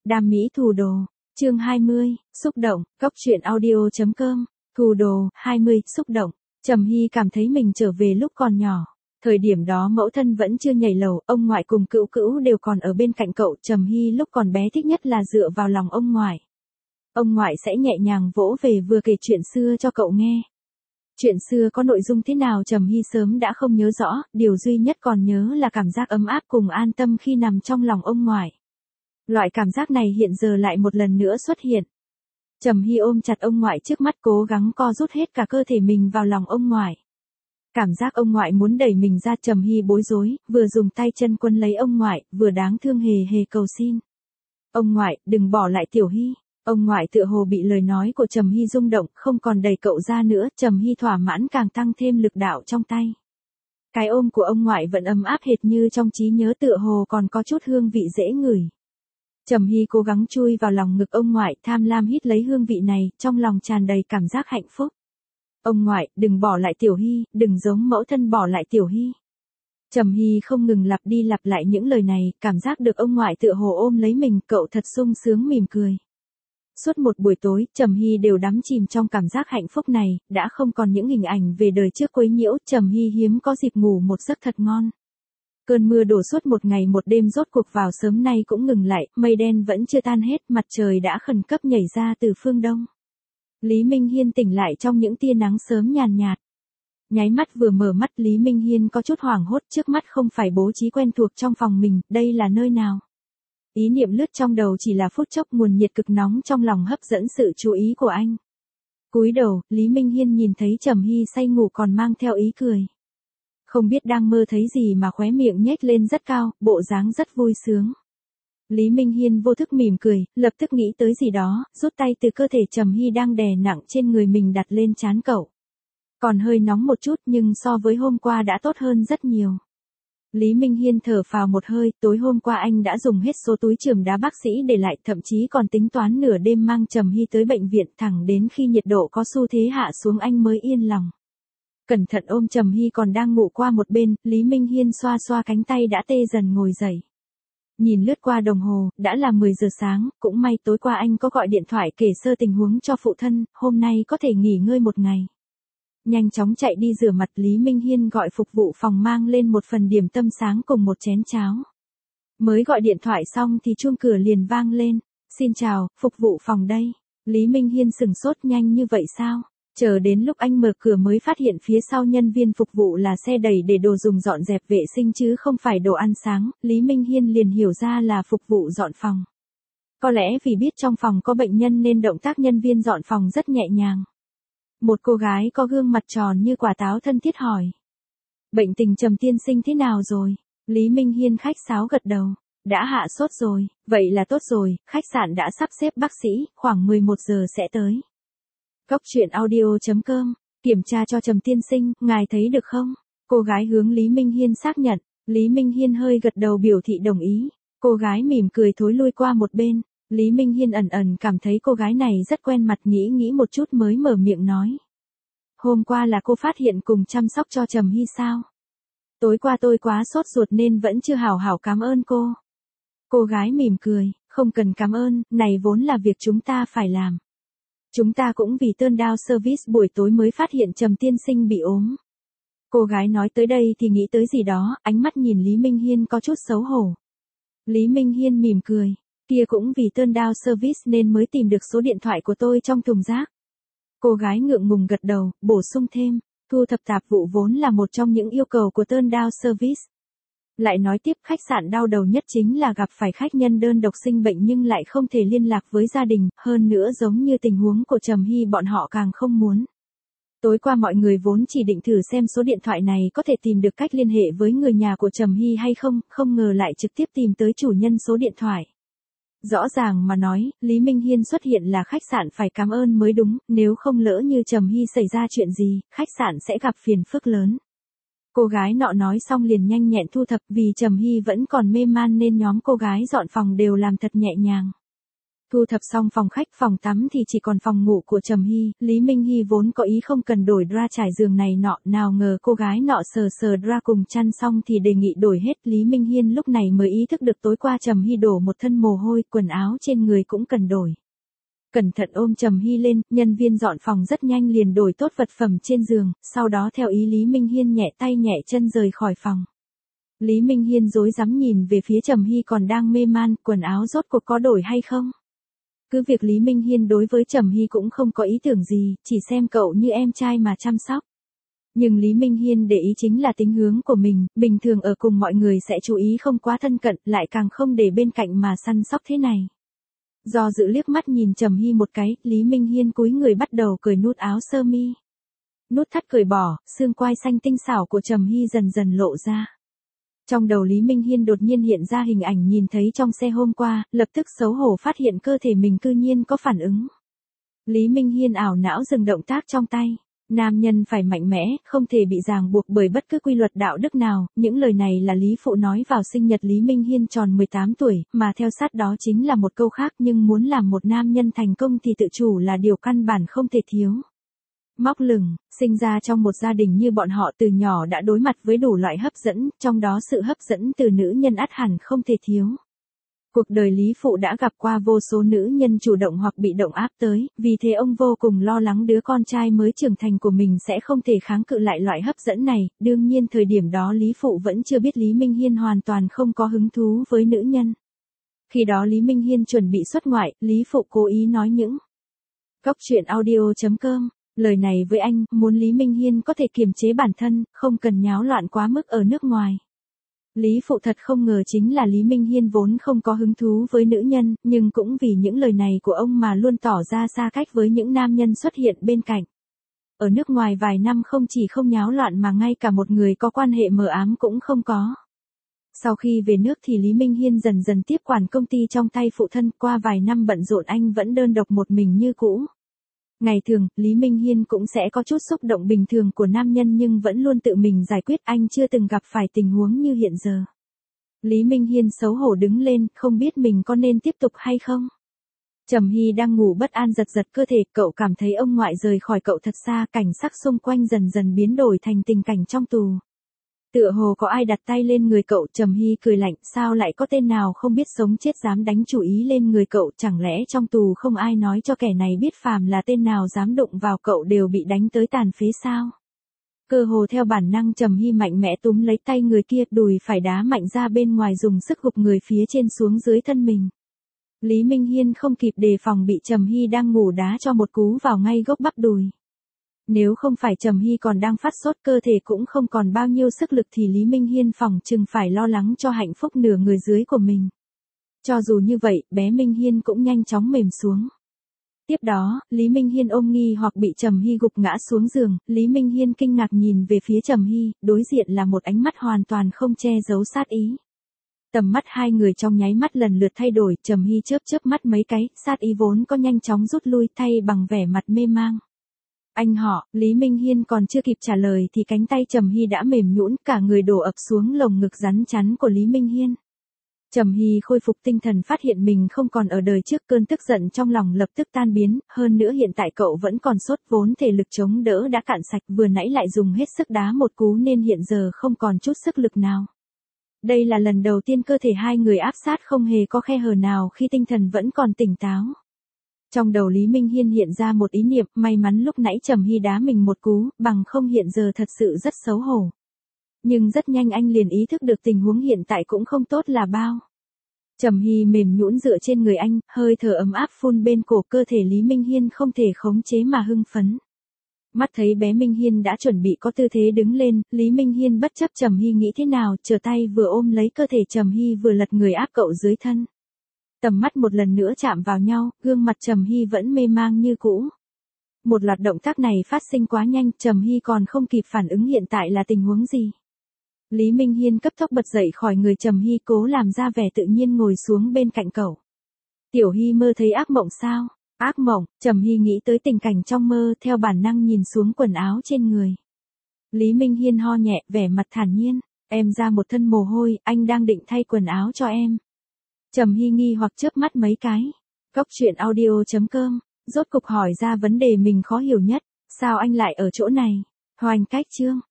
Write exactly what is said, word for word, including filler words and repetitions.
Đam mỹ thủ đồ, chương hai mươi, xúc động, cốc truyện audio chấm com, thủ đồ, hai mươi, xúc động. Trầm Hy cảm thấy mình trở về lúc còn nhỏ. Thời điểm đó mẫu thân vẫn chưa nhảy lầu, ông ngoại cùng cữu cữu đều còn ở bên cạnh cậu. Trầm Hy lúc còn bé thích nhất là dựa vào lòng ông ngoại. Ông ngoại sẽ nhẹ nhàng vỗ về vừa kể chuyện xưa cho cậu nghe. Chuyện xưa có nội dung thế nào Trầm Hy sớm đã không nhớ rõ, điều duy nhất còn nhớ là cảm giác ấm áp cùng an tâm khi nằm trong lòng ông ngoại. Loại cảm giác này hiện giờ lại một lần nữa xuất hiện. Trầm Hy ôm chặt ông ngoại trước mắt, cố gắng co rút hết cả cơ thể mình vào lòng ông ngoại. Cảm giác ông ngoại muốn đẩy mình ra, Trầm Hy bối rối, vừa dùng tay chân quấn lấy ông ngoại, vừa đáng thương hề hề cầu xin. Ông ngoại, đừng bỏ lại Tiểu Hy. Ông ngoại tựa hồ bị lời nói của Trầm Hy rung động, không còn đẩy cậu ra nữa. Trầm Hy thỏa mãn càng tăng thêm lực đạo trong tay. Cái ôm của ông ngoại vẫn ấm áp hệt như trong trí nhớ, tựa hồ còn có chút hương vị dễ ngửi. Trầm Hy cố gắng chui vào lòng ngực ông ngoại, tham lam hít lấy hương vị này, trong lòng tràn đầy cảm giác hạnh phúc. Ông ngoại, đừng bỏ lại Tiểu Hy, đừng giống mẫu thân bỏ lại Tiểu Hy. Trầm Hy không ngừng lặp đi lặp lại những lời này, cảm giác được ông ngoại tựa hồ ôm lấy mình, cậu thật sung sướng mỉm cười. Suốt một buổi tối, Trầm Hy đều đắm chìm trong cảm giác hạnh phúc này, đã không còn những hình ảnh về đời trước quấy nhiễu. Trầm Hy hiếm có dịp ngủ một giấc thật ngon. Cơn mưa đổ suốt một ngày một đêm rốt cuộc vào sớm nay cũng ngừng lại, mây đen vẫn chưa tan hết, mặt trời đã khẩn cấp nhảy ra từ phương đông. Lý Minh Hiên tỉnh lại trong những tia nắng sớm nhàn nhạt. Nháy mắt vừa mở mắt, Lý Minh Hiên có chút hoảng hốt, trước mắt không phải bố trí quen thuộc trong phòng mình, đây là nơi nào? Ý niệm lướt trong đầu chỉ là phút chốc, nguồn nhiệt cực nóng trong lòng hấp dẫn sự chú ý của anh. Cúi đầu, Lý Minh Hiên nhìn thấy Trầm Hy say ngủ còn mang theo ý cười. Không biết đang mơ thấy gì mà khóe miệng nhếch lên rất cao, bộ dáng rất vui sướng. Lý Minh Hiên vô thức mỉm cười, lập tức nghĩ tới gì đó, rút tay từ cơ thể Trầm Hy đang đè nặng trên người mình đặt lên trán cậu. Còn hơi nóng một chút nhưng so với hôm qua đã tốt hơn rất nhiều. Lý Minh Hiên thở phào một hơi, tối hôm qua anh đã dùng hết số túi chườm đá bác sĩ để lại, thậm chí còn tính toán nửa đêm mang Trầm Hy tới bệnh viện, thẳng đến khi nhiệt độ có xu thế hạ xuống anh mới yên lòng. Cẩn thận ôm Trầm Hy còn đang ngủ qua một bên, Lý Minh Hiên xoa xoa cánh tay đã tê dần ngồi dậy. Nhìn lướt qua đồng hồ, đã là mười giờ sáng, cũng may tối qua anh có gọi điện thoại kể sơ tình huống cho phụ thân, hôm nay có thể nghỉ ngơi một ngày. Nhanh chóng chạy đi rửa mặt, Lý Minh Hiên gọi phục vụ phòng mang lên một phần điểm tâm sáng cùng một chén cháo. Mới gọi điện thoại xong thì chuông cửa liền vang lên. Xin chào, phục vụ phòng đây. Lý Minh Hiên sừng sốt, nhanh như vậy sao? Chờ đến lúc anh mở cửa mới phát hiện phía sau nhân viên phục vụ là xe đẩy để đồ dùng dọn dẹp vệ sinh chứ không phải đồ ăn sáng, Lý Minh Hiên liền hiểu ra là phục vụ dọn phòng. Có lẽ vì biết trong phòng có bệnh nhân nên động tác nhân viên dọn phòng rất nhẹ nhàng. Một cô gái có gương mặt tròn như quả táo thân thiết hỏi. Bệnh tình Trầm tiên sinh thế nào rồi? Lý Minh Hiên khách sáo gật đầu. Đã hạ sốt rồi, vậy là tốt rồi, khách sạn đã sắp xếp bác sĩ, khoảng mười một giờ sẽ tới. Cốc truyện audio chấm com, kiểm tra cho Trầm tiên sinh, ngài thấy được không? Cô gái hướng Lý Minh Hiên xác nhận, Lý Minh Hiên hơi gật đầu biểu thị đồng ý. Cô gái mỉm cười thối lui qua một bên, Lý Minh Hiên ẩn ẩn cảm thấy cô gái này rất quen mặt, nghĩ nghĩ một chút mới mở miệng nói. Hôm qua là cô phát hiện cùng chăm sóc cho Trầm Hy sao? Tối qua tôi quá sốt ruột nên vẫn chưa hảo hảo cảm ơn cô. Cô gái mỉm cười, không cần cảm ơn, này vốn là việc chúng ta phải làm. Chúng ta cũng vì turn down service buổi tối mới phát hiện Trầm tiên sinh bị ốm. Cô gái nói tới đây thì nghĩ tới gì đó, ánh mắt nhìn Lý Minh Hiên có chút xấu hổ. Lý Minh Hiên mỉm cười, kia cũng vì turn down service nên mới tìm được số điện thoại của tôi trong thùng rác. Cô gái ngượng ngùng gật đầu, bổ sung thêm, thu thập tạp vụ vốn là một trong những yêu cầu của turn down service. Lại nói tiếp, khách sạn đau đầu nhất chính là gặp phải khách nhân đơn độc sinh bệnh nhưng lại không thể liên lạc với gia đình, hơn nữa giống như tình huống của Trầm Hy bọn họ càng không muốn. Tối qua mọi người vốn chỉ định thử xem số điện thoại này có thể tìm được cách liên hệ với người nhà của Trầm Hy hay không, không ngờ lại trực tiếp tìm tới chủ nhân số điện thoại. Rõ ràng mà nói, Lý Minh Hiên xuất hiện là khách sạn phải cảm ơn mới đúng, nếu không lỡ như Trầm Hy xảy ra chuyện gì, khách sạn sẽ gặp phiền phức lớn. Cô gái nọ nói xong liền nhanh nhẹn thu thập, vì Trầm Hy vẫn còn mê man nên nhóm cô gái dọn phòng đều làm thật nhẹ nhàng. Thu thập xong phòng khách, phòng tắm thì chỉ còn phòng ngủ của Trầm Hy, Lý Minh Hy vốn có ý không cần đổi dra trải giường này nọ, nào ngờ cô gái nọ sờ sờ dra cùng chăn xong thì đề nghị đổi hết, Lý Minh Hiên lúc này mới ý thức được tối qua Trầm Hy đổ một thân mồ hôi, quần áo trên người cũng cần đổi. Cẩn thận ôm Trầm Hy lên, nhân viên dọn phòng rất nhanh liền đổi tốt vật phẩm trên giường, sau đó theo ý Lý Minh Hiên nhẹ tay nhẹ chân rời khỏi phòng. Lý Minh Hiên rối rắm nhìn về phía Trầm Hy còn đang mê man, quần áo rốt cuộc có đổi hay không? Cứ việc Lý Minh Hiên đối với Trầm Hy cũng không có ý tưởng gì, chỉ xem cậu như em trai mà chăm sóc. Nhưng Lý Minh Hiên để ý chính là tính hướng của mình, bình thường ở cùng mọi người sẽ chú ý không quá thân cận, lại càng không để bên cạnh mà săn sóc thế này. Do dự liếc mắt nhìn Trầm Hy một cái, Lý Minh Hiên cúi người bắt đầu cởi nút áo sơ mi. Nút thắt cởi bỏ, xương quai xanh tinh xảo của Trầm Hy dần dần lộ ra. Trong đầu Lý Minh Hiên đột nhiên hiện ra hình ảnh nhìn thấy trong xe hôm qua, lập tức xấu hổ phát hiện cơ thể mình cư nhiên có phản ứng. Lý Minh Hiên ảo não dừng động tác trong tay. Nam nhân phải mạnh mẽ, không thể bị ràng buộc bởi bất cứ quy luật đạo đức nào, những lời này là Lý Phụ nói vào sinh nhật Lý Minh Hiên tròn mười tám tuổi, mà theo sát đó chính là một câu khác, nhưng muốn làm một nam nhân thành công thì tự chủ là điều căn bản không thể thiếu. Móc lửng, sinh ra trong một gia đình như bọn họ từ nhỏ đã đối mặt với đủ loại hấp dẫn, trong đó sự hấp dẫn từ nữ nhân ắt hẳn không thể thiếu. Cuộc đời Lý Phụ đã gặp qua vô số nữ nhân chủ động hoặc bị động áp tới, vì thế ông vô cùng lo lắng đứa con trai mới trưởng thành của mình sẽ không thể kháng cự lại loại hấp dẫn này, đương nhiên thời điểm đó Lý Phụ vẫn chưa biết Lý Minh Hiên hoàn toàn không có hứng thú với nữ nhân. Khi đó Lý Minh Hiên chuẩn bị xuất ngoại, Lý Phụ cố ý nói những Cóc truyện audio chấm com. Lời này với anh, muốn Lý Minh Hiên có thể kiềm chế bản thân, không cần nháo loạn quá mức ở nước ngoài. Lý Phụ thật không ngờ chính là Lý Minh Hiên vốn không có hứng thú với nữ nhân, nhưng cũng vì những lời này của ông mà luôn tỏ ra xa cách với những nam nhân xuất hiện bên cạnh. Ở nước ngoài vài năm không chỉ không nháo loạn mà ngay cả một người có quan hệ mờ ám cũng không có. Sau khi về nước thì Lý Minh Hiên dần dần tiếp quản công ty trong tay phụ thân, qua vài năm bận rộn anh vẫn đơn độc một mình như cũ. Ngày thường, Lý Minh Hiên cũng sẽ có chút xúc động bình thường của nam nhân nhưng vẫn luôn tự mình giải quyết, anh chưa từng gặp phải tình huống như hiện giờ. Lý Minh Hiên xấu hổ đứng lên, không biết mình có nên tiếp tục hay không. Trầm Hy đang ngủ bất an giật giật cơ thể, cậu cảm thấy ông ngoại rời khỏi cậu thật xa, cảnh sắc xung quanh dần dần biến đổi thành tình cảnh trong tù. Tựa hồ có ai đặt tay lên người cậu, Trầm Hy cười lạnh, sao lại có tên nào không biết sống chết dám đánh chủ ý lên người cậu, chẳng lẽ trong tù không ai nói cho kẻ này biết phàm là tên nào dám đụng vào cậu đều bị đánh tới tàn phế sao? Cơ hồ theo bản năng Trầm Hy mạnh mẽ túm lấy tay người kia, đùi phải đá mạnh ra bên ngoài dùng sức gục người phía trên xuống dưới thân mình. Lý Minh Hiên không kịp đề phòng bị Trầm Hy đang ngủ đá cho một cú vào ngay gốc bắp đùi. Nếu không phải Trầm Hy còn đang phát sốt, cơ thể cũng không còn bao nhiêu sức lực thì Lý Minh Hiên phỏng chừng phải lo lắng cho hạnh phúc nửa người dưới của mình. Cho dù như vậy, bé Minh Hiên cũng nhanh chóng mềm xuống. Tiếp đó, Lý Minh Hiên ôm nghi hoặc bị Trầm Hy gục ngã xuống giường, Lý Minh Hiên kinh ngạc nhìn về phía Trầm Hy, đối diện là một ánh mắt hoàn toàn không che giấu sát ý. Tầm mắt hai người trong nháy mắt lần lượt thay đổi, Trầm Hy chớp chớp mắt mấy cái, sát ý vốn có nhanh chóng rút lui thay bằng vẻ mặt mê mang. Anh họ, Lý Minh Hiên còn chưa kịp trả lời thì cánh tay Trầm Hy đã mềm nhũn, cả người đổ ập xuống lồng ngực rắn chắn của Lý Minh Hiên. Trầm Hy khôi phục tinh thần phát hiện mình không còn ở đời trước, cơn tức giận trong lòng lập tức tan biến, hơn nữa hiện tại cậu vẫn còn sốt, vốn thể lực chống đỡ đã cạn sạch, vừa nãy lại dùng hết sức đá một cú nên hiện giờ không còn chút sức lực nào. Đây là lần đầu tiên cơ thể hai người áp sát không hề có khe hở nào khi tinh thần vẫn còn tỉnh táo. Trong đầu Lý Minh Hiên hiện ra một ý niệm, may mắn lúc nãy Trầm Hy đá mình một cú, bằng không hiện giờ thật sự rất xấu hổ. Nhưng rất nhanh anh liền ý thức được tình huống hiện tại cũng không tốt là bao. Trầm Hy mềm nhũn dựa trên người anh, hơi thở ấm áp phun bên cổ, cơ thể Lý Minh Hiên không thể khống chế mà hưng phấn. Mắt thấy bé Minh Hiên đã chuẩn bị có tư thế đứng lên, Lý Minh Hiên bất chấp Trầm Hy nghĩ thế nào, trở tay vừa ôm lấy cơ thể Trầm Hy vừa lật người áp cậu dưới thân. Tầm mắt một lần nữa chạm vào nhau, gương mặt Trầm Hy vẫn mê mang như cũ. Một loạt động tác này phát sinh quá nhanh, Trầm Hy còn không kịp phản ứng hiện tại là tình huống gì. Lý Minh Hiên cấp tốc bật dậy khỏi người Trầm Hy, cố làm ra vẻ tự nhiên ngồi xuống bên cạnh cậu. Tiểu Hy mơ thấy ác mộng sao? Ác mộng, Trầm Hy nghĩ tới tình cảnh trong mơ, theo bản năng nhìn xuống quần áo trên người. Lý Minh Hiên ho nhẹ, vẻ mặt thản nhiên, em ra một thân mồ hôi, anh đang định thay quần áo cho em. Trầm Hy nghi hoặc chớp mắt mấy cái. Cóc truyện audio chấm com, rốt cục hỏi ra vấn đề mình khó hiểu nhất, sao anh lại ở chỗ này? Hoành cách chương